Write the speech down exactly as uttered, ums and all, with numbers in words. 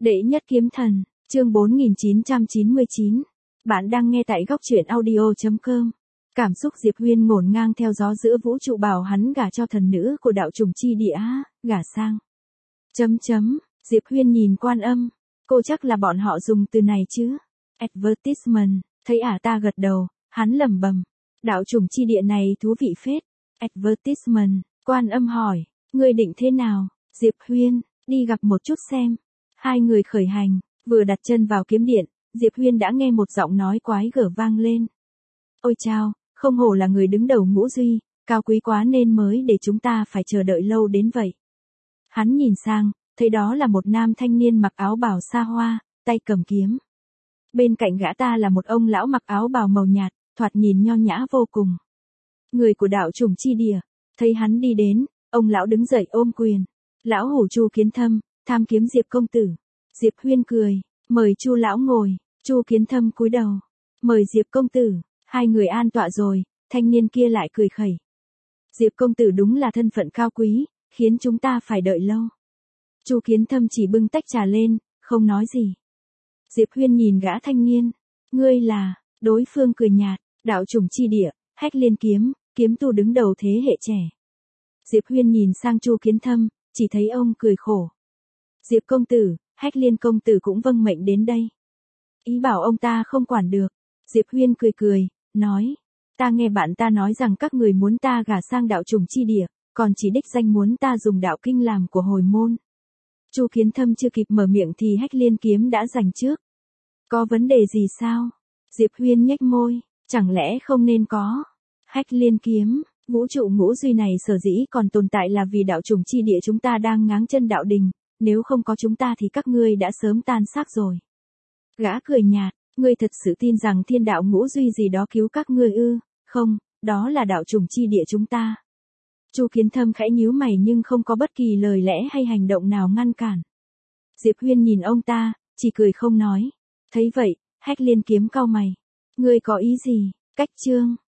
Đệ nhất kiếm thần, chương bốn nghìn chín trăm chín mươi chín. Bạn đang nghe tại góc truyện audio chấm com. Cảm xúc Diệp Huyên ngổn ngang theo gió giữa vũ trụ bảo hắn gả cho thần nữ của đạo trùng chi địa, gả sang. Chấm chấm, Diệp Huyên nhìn Quan Âm, cô chắc là bọn họ dùng từ này chứ. Advertisement, thấy ả ta gật đầu, hắn lẩm bẩm, đạo trùng chi địa này thú vị phết. Advertisement, Quan Âm hỏi, ngươi định thế nào? Diệp Huyên, đi gặp một chút xem. Hai người khởi hành, vừa đặt chân vào kiếm điện, Diệp Huyên đã nghe một giọng nói quái gở vang lên. Ôi chao, không hổ là người đứng đầu Ngũ Duy, cao quý quá nên mới để chúng ta phải chờ đợi lâu đến vậy. Hắn nhìn sang, thấy đó là một nam thanh niên mặc áo bào xa hoa, tay cầm kiếm. Bên cạnh gã ta là một ông lão mặc áo bào màu nhạt, thoạt nhìn nho nhã vô cùng. Người của đạo trùng chi địa, thấy hắn đi đến, ông lão đứng dậy ôm quyền. Lão hủ Chu Kiến Thâm, tham kiếm Diệp công tử. Diệp Huyên cười, mời Chu lão ngồi. Chu Kiến Thâm cúi đầu, mời Diệp công tử. Hai người an tọa rồi, thanh niên kia lại cười khẩy. Diệp công tử đúng là thân phận cao quý, khiến chúng ta phải đợi lâu. Chu Kiến Thâm chỉ bưng tách trà lên, không nói gì. Diệp Huyên nhìn gã thanh niên, ngươi là? Đối phương cười nhạt, đạo trùng chi địa, Hách Liên kiếm, kiếm tu đứng đầu thế hệ trẻ. Diệp Huyên nhìn sang Chu Kiến Thâm, chỉ thấy ông cười khổ. Diệp công tử, Hách Liên công tử cũng vâng mệnh đến đây. Ý bảo ông ta không quản được. Diệp Huyên cười cười, nói, ta nghe bạn ta nói rằng các người muốn ta gả sang đạo trùng chi địa, còn chỉ đích danh muốn ta dùng đạo kinh làm của hồi môn. Chu Kiến Thâm chưa kịp mở miệng thì Hách Liên kiếm đã giành trước. Có vấn đề gì sao? Diệp Huyên nhếch môi, chẳng lẽ không nên có? Hách Liên kiếm, vũ trụ Ngũ Duy này sở dĩ còn tồn tại là vì đạo trùng chi địa chúng ta đang ngáng chân đạo đình, nếu không có chúng ta thì các ngươi đã sớm tan xác rồi. Gã cười nhạt, ngươi thật sự tin rằng thiên đạo Ngũ Duy gì đó cứu các ngươi ư? Không, đó là đạo trùng chi địa chúng ta. Chu Kiến Thâm khẽ nhíu mày nhưng không có bất kỳ lời lẽ hay hành động nào ngăn cản. Diệp Huyên nhìn ông ta, chỉ cười không nói. Thấy vậy, Hách Liên kiếm cau mày. Ngươi có ý gì? Cách chương.